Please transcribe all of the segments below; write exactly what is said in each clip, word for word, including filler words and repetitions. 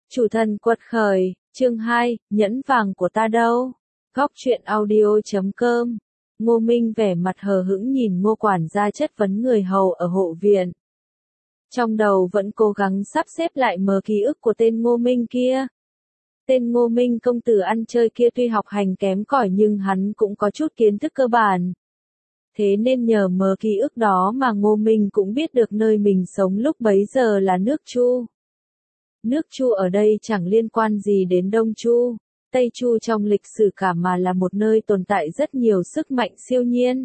Chủ thần quật khởi, chương hai, nhẫn vàng của ta đâu? Góc truyện audio chấm com. Ngô Minh vẻ mặt hờ hững nhìn Ngô quản gia chất vấn người hầu ở hộ viện. Trong đầu vẫn cố gắng sắp xếp lại mớ ký ức của tên Ngô Minh kia. Tên Ngô Minh công tử ăn chơi kia tuy học hành kém cỏi nhưng hắn cũng có chút kiến thức cơ bản. Thế nên nhờ mớ ký ức đó mà Ngô Minh cũng biết được nơi mình sống lúc bấy giờ là nước Chu. Nước Chu ở đây chẳng liên quan gì đến Đông Chu, Tây Chu trong lịch sử cả mà là một nơi tồn tại rất nhiều sức mạnh siêu nhiên.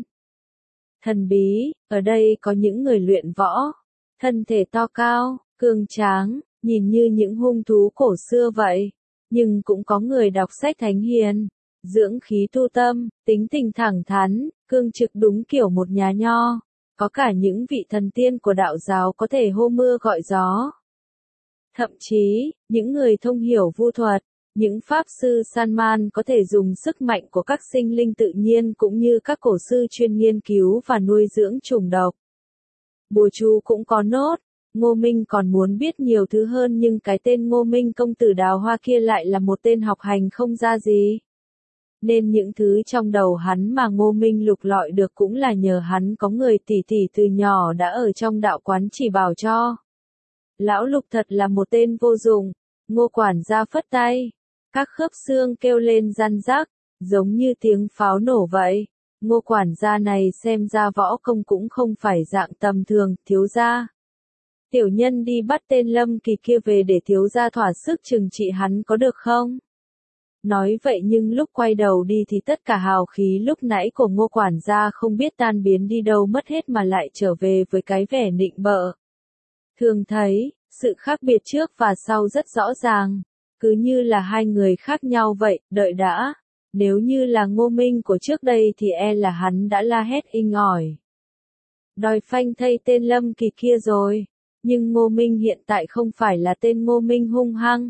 Thần bí, ở đây có những người luyện võ, thân thể to cao, cường tráng, nhìn như những hung thú cổ xưa vậy, nhưng cũng có người đọc sách thánh hiền, dưỡng khí tu tâm, tính tình thẳng thắn, cương trực đúng kiểu một nhà nho, có cả những vị thần tiên của đạo giáo có thể hô mưa gọi gió. Thậm chí, những người thông hiểu vu thuật, những pháp sư san man có thể dùng sức mạnh của các sinh linh tự nhiên cũng như các cổ sư chuyên nghiên cứu và nuôi dưỡng trùng độc. Bùa chú cũng có nốt, Ngô Minh còn muốn biết nhiều thứ hơn nhưng cái tên Ngô Minh công tử đào hoa kia lại là một tên học hành không ra gì. Nên những thứ trong đầu hắn mà Ngô Minh lục lọi được cũng là nhờ hắn có người tỷ tỷ từ nhỏ đã ở trong đạo quán chỉ bảo cho. Lão Lục thật là một tên vô dụng, Ngô quản gia phất tay, các khớp xương kêu lên răn rắc, giống như tiếng pháo nổ vậy. Ngô quản gia này xem ra võ công cũng không phải dạng tầm thường, thiếu gia. Tiểu nhân đi bắt tên Lâm Kỳ kia về để thiếu gia thỏa sức trừng trị hắn có được không? Nói vậy nhưng lúc quay đầu đi thì tất cả hào khí lúc nãy của Ngô quản gia không biết tan biến đi đâu mất hết mà lại trở về với cái vẻ nịnh bợ. Thường thấy, sự khác biệt trước và sau rất rõ ràng, cứ như là hai người khác nhau vậy, đợi đã. Nếu như là Ngô Minh của trước đây thì e là hắn đã la hét inh ỏi. Đòi phanh thây tên Lâm Kỳ kia rồi, nhưng Ngô Minh hiện tại không phải là tên Ngô Minh hung hăng.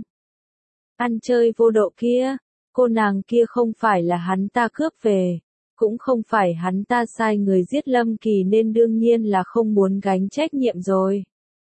Ăn chơi vô độ kia, cô nàng kia không phải là hắn ta cướp về, cũng không phải hắn ta sai người giết Lâm Kỳ nên đương nhiên là không muốn gánh trách nhiệm rồi.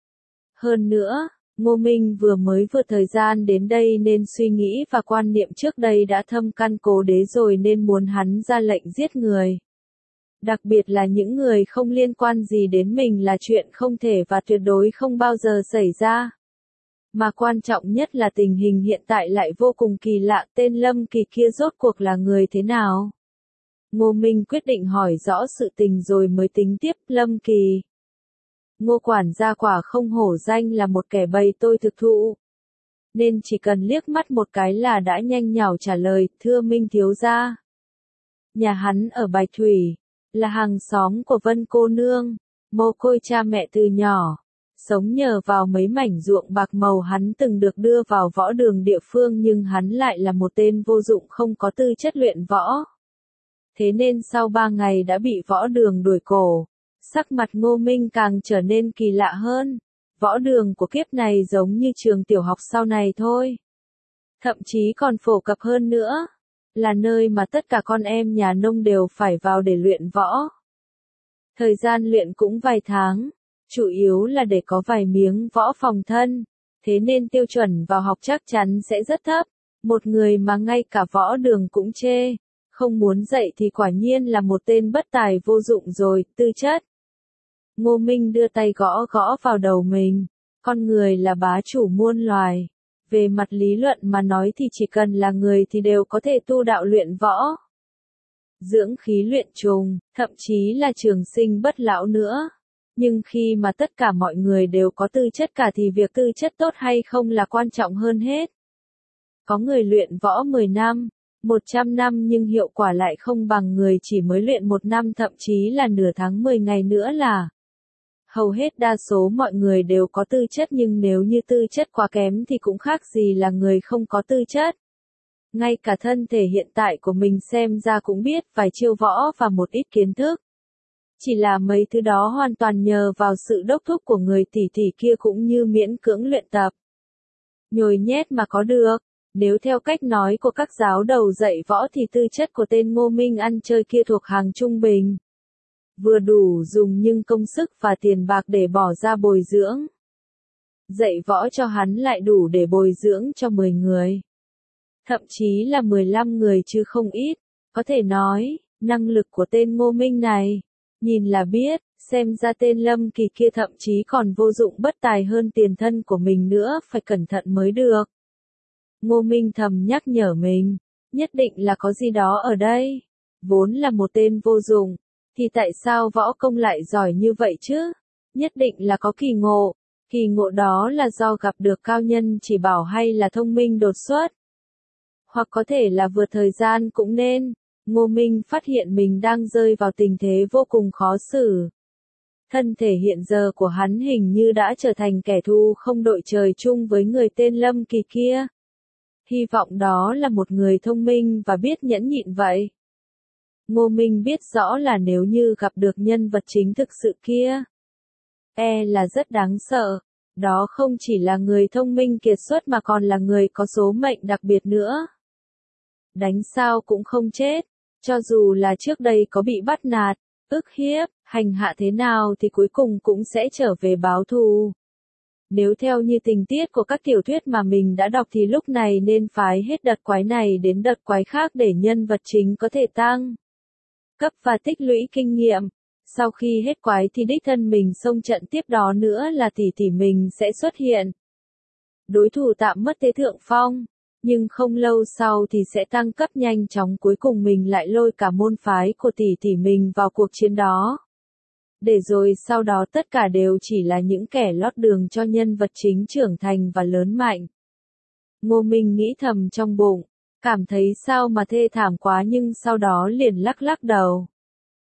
Hơn nữa, Ngô Minh vừa mới vừa thời gian đến đây nên suy nghĩ và quan niệm trước đây đã thâm căn cố đế rồi nên muốn hắn ra lệnh giết người. Đặc biệt là những người không liên quan gì đến mình là chuyện không thể và tuyệt đối không bao giờ xảy ra. Mà quan trọng nhất là tình hình hiện tại lại vô cùng kỳ lạ, tên Lâm Kỳ kia rốt cuộc là người thế nào? Ngô Minh quyết định hỏi rõ sự tình rồi mới tính tiếp. Lâm Kỳ. Ngô quản gia quả không hổ danh là một kẻ bày tôi thực thụ. Nên chỉ cần liếc mắt một cái là đã nhanh nhảu trả lời, thưa Minh thiếu gia. Nhà hắn ở Bạch Thủy, là hàng xóm của Vân cô nương, mồ côi cha mẹ từ nhỏ, sống nhờ vào mấy mảnh ruộng bạc màu hắn từng được đưa vào võ đường địa phương nhưng hắn lại là một tên vô dụng không có tư chất luyện võ. Thế nên sau ba ngày đã bị võ đường đuổi cổ. Sắc mặt Ngô Minh càng trở nên kỳ lạ hơn. Võ đường của kiếp này giống như trường tiểu học sau này thôi. Thậm chí còn phổ cập hơn nữa. Là nơi mà tất cả con em nhà nông đều phải vào để luyện võ. Thời gian luyện cũng vài tháng. Chủ yếu là để có vài miếng võ phòng thân. Thế nên tiêu chuẩn vào học chắc chắn sẽ rất thấp. Một người mà ngay cả võ đường cũng chê. Không muốn dạy thì quả nhiên là một tên bất tài vô dụng rồi, tư chất. Ngô Minh đưa tay gõ gõ vào đầu mình. Con người là bá chủ muôn loài. Về mặt lý luận mà nói thì chỉ cần là người thì đều có thể tu đạo luyện võ. Dưỡng khí luyện trùng, thậm chí là trường sinh bất lão nữa. Nhưng khi mà tất cả mọi người đều có tư chất cả thì việc tư chất tốt hay không là quan trọng hơn hết. Có người luyện võ mười năm, một trăm năm nhưng hiệu quả lại không bằng người chỉ mới luyện một năm thậm chí là nửa tháng mười ngày nữa là. Hầu hết đa số mọi người đều có tư chất nhưng nếu như tư chất quá kém thì cũng khác gì là người không có tư chất. Ngay cả thân thể hiện tại của mình xem ra cũng biết vài chiêu võ và một ít kiến thức. Chỉ là mấy thứ đó hoàn toàn nhờ vào sự đốc thúc của người tỷ tỷ kia cũng như miễn cưỡng luyện tập. Nhồi nhét mà có được. Nếu theo cách nói của các giáo đầu dạy võ thì tư chất của tên Ngô Minh ăn chơi kia thuộc hàng trung bình. Vừa đủ dùng nhưng công sức và tiền bạc để bỏ ra bồi dưỡng. dạy võ cho hắn lại đủ để bồi dưỡng cho mười người. Thậm chí là mười lăm người chứ không ít, có thể nói, năng lực của tên Ngô Minh này, nhìn là biết, xem ra tên Lâm Kỳ kia thậm chí còn vô dụng bất tài hơn tiền thân của mình nữa, phải cẩn thận mới được. Ngô Minh thầm nhắc nhở mình, nhất định là có gì đó ở đây, vốn là một tên vô dụng, thì tại sao võ công lại giỏi như vậy chứ? Nhất định là có kỳ ngộ, kỳ ngộ đó là do gặp được cao nhân chỉ bảo hay là thông minh đột xuất. Hoặc có thể là vượt thời gian cũng nên. Ngô Minh phát hiện mình đang rơi vào tình thế vô cùng khó xử. Thân thể hiện giờ của hắn hình như đã trở thành kẻ thù không đội trời chung với người tên Lâm Kỳ kia. Hy vọng đó là một người thông minh và biết nhẫn nhịn vậy. Ngô Minh biết rõ là nếu như gặp được nhân vật chính thực sự kia, e là rất đáng sợ. Đó không chỉ là người thông minh kiệt xuất mà còn là người có số mệnh đặc biệt nữa. Đánh sao cũng không chết, cho dù là trước đây có bị bắt nạt, ức hiếp, hành hạ thế nào thì cuối cùng cũng sẽ trở về báo thù. Nếu theo như tình tiết của các tiểu thuyết mà mình đã đọc thì lúc này nên phái hết đợt quái này đến đợt quái khác để nhân vật chính có thể tăng cấp và tích lũy kinh nghiệm. Sau khi hết quái thì đích thân mình xông trận tiếp đó nữa là tỷ tỷ mình sẽ xuất hiện. Đối thủ tạm mất thế thượng phong, nhưng không lâu sau thì sẽ tăng cấp nhanh chóng, cuối cùng mình lại lôi cả môn phái của tỷ tỷ mình vào cuộc chiến đó. Để rồi sau đó tất cả đều chỉ là những kẻ lót đường cho nhân vật chính trưởng thành và lớn mạnh. Ngô Minh nghĩ thầm trong bụng, cảm thấy sao mà thê thảm quá, nhưng sau đó liền lắc lắc đầu.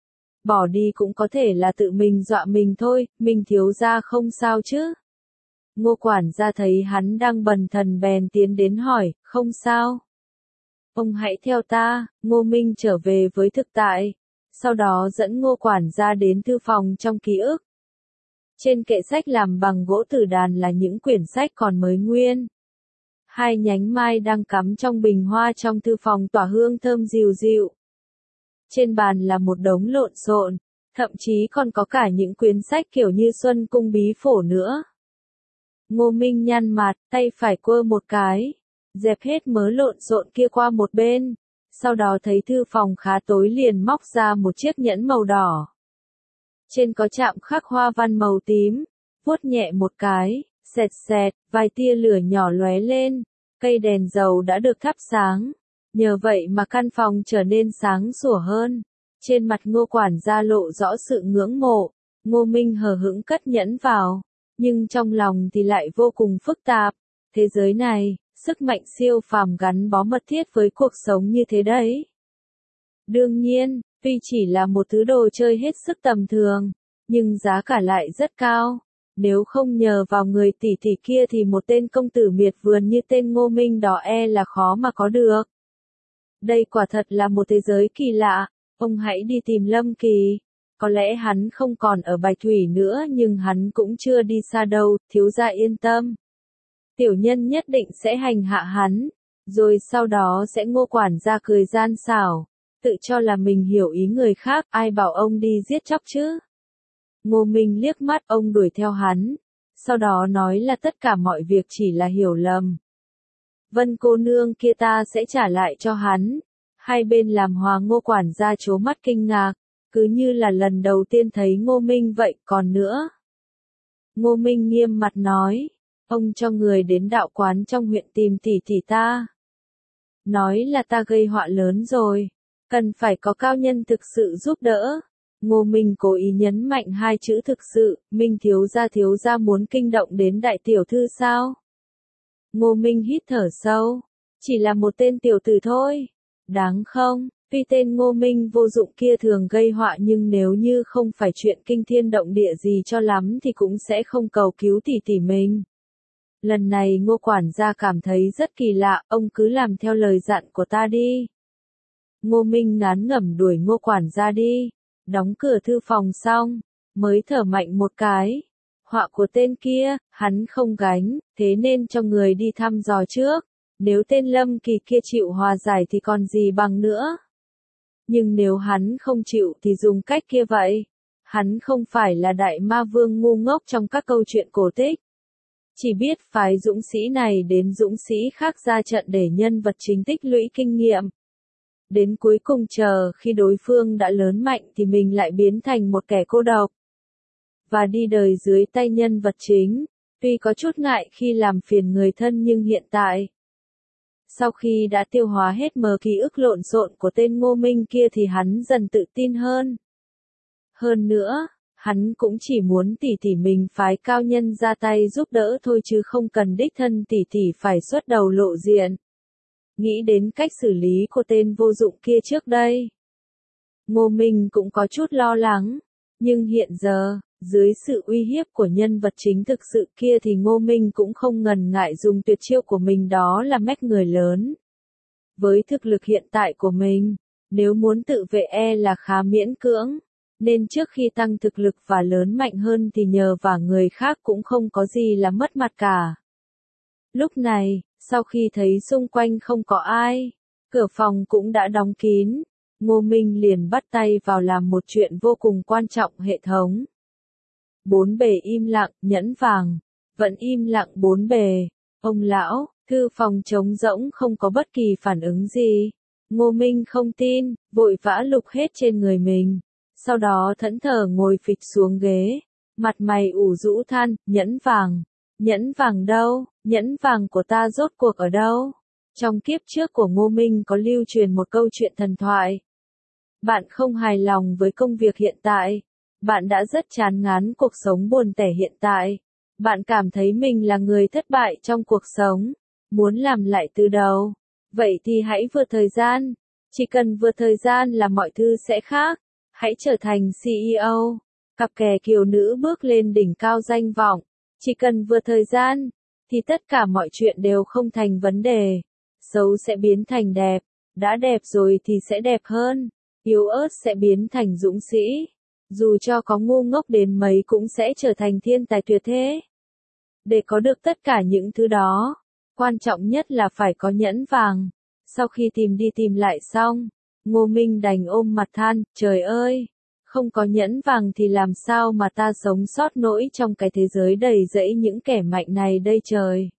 Bỏ đi cũng có thể là tự mình dọa mình thôi, mình thiếu gia không sao chứ. Ngô quản gia thấy hắn đang bần thần bèn tiến đến hỏi, không sao. Ông hãy theo ta. Ngô Minh trở về với thực tại, sau đó dẫn Ngô quản gia đến thư phòng trong ký ức. Trên kệ sách làm bằng gỗ tử đàn là những quyển sách còn mới nguyên. Hai nhánh mai đang cắm trong bình hoa trong thư phòng tỏa hương thơm dịu dịu. Trên bàn là một đống lộn xộn, thậm chí còn có cả những quyển sách kiểu như Xuân Cung Bí Phổ nữa. Ngô Minh nhăn mặt, tay phải quơ một cái, dẹp hết mớ lộn xộn kia qua một bên, sau đó thấy thư phòng khá tối liền móc ra một chiếc nhẫn màu đỏ. Trên có chạm khắc hoa văn màu tím, vuốt nhẹ một cái, xẹt xẹt, vài tia lửa nhỏ lóe lên, cây đèn dầu đã được thắp sáng, nhờ vậy mà căn phòng trở nên sáng sủa hơn. Trên mặt Ngô quản gia lộ rõ sự ngưỡng mộ, Ngô Minh hờ hững cất nhẫn vào. Nhưng trong lòng thì lại vô cùng phức tạp. Thế giới này, sức mạnh siêu phàm gắn bó mật thiết với cuộc sống như thế đấy. Đương nhiên, tuy chỉ là một thứ đồ chơi hết sức tầm thường, nhưng giá cả lại rất cao. Nếu không nhờ vào người tỷ tỷ kia thì một tên công tử miệt vườn như tên Ngô Minh đó e là khó mà có được. Đây quả thật là một thế giới kỳ lạ. Ông hãy đi tìm Lâm Kỳ. Có lẽ hắn không còn ở Bạch Thủy nữa, nhưng hắn cũng chưa đi xa đâu, thiếu gia yên tâm. Tiểu nhân nhất định sẽ hành hạ hắn, rồi sau đó sẽ Ngô quản gia cười gian xảo, tự cho là mình hiểu ý người khác, ai bảo ông đi giết chóc chứ. Ngô Minh liếc mắt ông đuổi theo hắn, sau đó nói là tất cả mọi việc chỉ là hiểu lầm. Vân cô nương kia ta sẽ trả lại cho hắn. Hai bên làm hòa. Ngô quản gia trố mắt kinh ngạc, cứ như là lần đầu tiên thấy Ngô Minh vậy. Còn nữa, Ngô Minh nghiêm mặt nói, ông cho người đến đạo quán trong huyện tìm tỷ tỷ ta. Nói là ta gây họa lớn rồi, cần phải có cao nhân thực sự giúp đỡ. Ngô Minh cố ý nhấn mạnh hai chữ thực sự. Minh thiếu gia thiếu gia muốn kinh động đến đại tiểu thư sao? Ngô Minh hít thở sâu, chỉ là một tên tiểu tử thôi, đáng không? Tuy tên Ngô Minh vô dụng kia thường gây họa, nhưng nếu như không phải chuyện kinh thiên động địa gì cho lắm thì cũng sẽ không cầu cứu tỷ tỷ mình. Lần này Ngô quản gia cảm thấy rất kỳ lạ, ông cứ làm theo lời dặn của ta đi. Ngô Minh ngán ngẩm đuổi Ngô quản gia đi, đóng cửa thư phòng xong, mới thở mạnh một cái. Họa của tên kia, hắn không gánh, thế nên cho người đi thăm dò trước. Nếu tên Lâm Kỳ kia chịu hòa giải thì còn gì bằng nữa. Nhưng nếu hắn không chịu thì dùng cách kia vậy. Hắn không phải là đại ma vương ngu ngốc trong các câu chuyện cổ tích. Chỉ biết phái dũng sĩ này đến dũng sĩ khác ra trận để nhân vật chính tích lũy kinh nghiệm. Đến cuối cùng chờ khi đối phương đã lớn mạnh thì mình lại biến thành một kẻ cô độc. Và đi đời dưới tay nhân vật chính, tuy có chút ngại khi làm phiền người thân nhưng hiện tại. Sau khi đã tiêu hóa hết mớ ký ức lộn xộn của tên Ngô Minh kia thì hắn dần tự tin hơn. Hơn nữa, hắn cũng chỉ muốn tỷ tỷ mình phái cao nhân ra tay giúp đỡ thôi chứ không cần đích thân tỷ tỷ phải xuất đầu lộ diện. Nghĩ đến cách xử lý của tên vô dụng kia trước đây, Ngô Minh cũng có chút lo lắng, nhưng hiện giờ, dưới sự uy hiếp của nhân vật chính thực sự kia thì Ngô Minh cũng không ngần ngại dùng tuyệt chiêu của mình, đó là mách người lớn. Với thực lực hiện tại của mình, nếu muốn tự vệ e là khá miễn cưỡng, nên trước khi tăng thực lực và lớn mạnh hơn thì nhờ vào người khác cũng không có gì là mất mặt cả. Lúc này, sau khi thấy xung quanh không có ai, cửa phòng cũng đã đóng kín, Ngô Minh liền bắt tay vào làm một chuyện vô cùng quan trọng: hệ thống. Bốn bề im lặng, nhẫn vàng, vẫn im lặng bốn bề. Ông lão, thư phòng trống rỗng không có bất kỳ phản ứng gì. Ngô Minh không tin, vội vã lục hết trên người mình. Sau đó thẫn thờ ngồi phịch xuống ghế, mặt mày ủ rũ than, nhẫn vàng. Nhẫn vàng đâu, nhẫn vàng của ta rốt cuộc ở đâu? Trong kiếp trước của Ngô Minh có lưu truyền một câu chuyện thần thoại. Bạn không hài lòng với công việc hiện tại. Bạn đã rất chán ngán cuộc sống buồn tẻ hiện tại. Bạn cảm thấy mình là người thất bại trong cuộc sống. Muốn làm lại từ đầu. Vậy thì hãy vượt thời gian. Chỉ cần vượt thời gian là mọi thứ sẽ khác. Hãy trở thành xê e ô. Cặp kè kiều nữ bước lên đỉnh cao danh vọng. Chỉ cần vượt thời gian, thì tất cả mọi chuyện đều không thành vấn đề. Xấu sẽ biến thành đẹp. Đã đẹp rồi thì sẽ đẹp hơn. Yếu ớt sẽ biến thành dũng sĩ. Dù cho có ngu ngốc đến mấy cũng sẽ trở thành thiên tài tuyệt thế. Để có được tất cả những thứ đó, quan trọng nhất là phải có nhẫn vàng. Sau khi tìm đi tìm lại xong, Ngô Minh đành ôm mặt than, trời ơi, không có nhẫn vàng thì làm sao mà ta sống sót nổi trong cái thế giới đầy rẫy những kẻ mạnh này đây trời.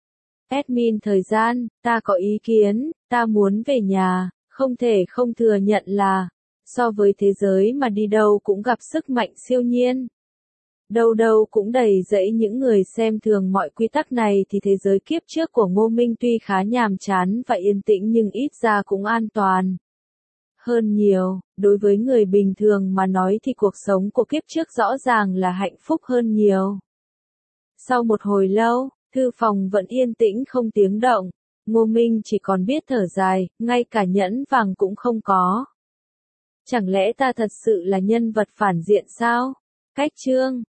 Admin thời gian, ta có ý kiến, ta muốn về nhà, không thể không thừa nhận là, so với thế giới mà đi đâu cũng gặp sức mạnh siêu nhiên. Đâu đâu cũng đầy rẫy những người xem thường mọi quy tắc này thì thế giới kiếp trước của Ngô Minh tuy khá nhàm chán và yên tĩnh nhưng ít ra cũng an toàn hơn nhiều. Đối với người bình thường mà nói thì cuộc sống của kiếp trước rõ ràng là hạnh phúc hơn nhiều. Sau một hồi lâu, thư phòng vẫn yên tĩnh không tiếng động. Ngô Minh chỉ còn biết thở dài, ngay cả nhẫn vàng cũng không có. Chẳng lẽ ta thật sự là nhân vật phản diện sao? Cách chương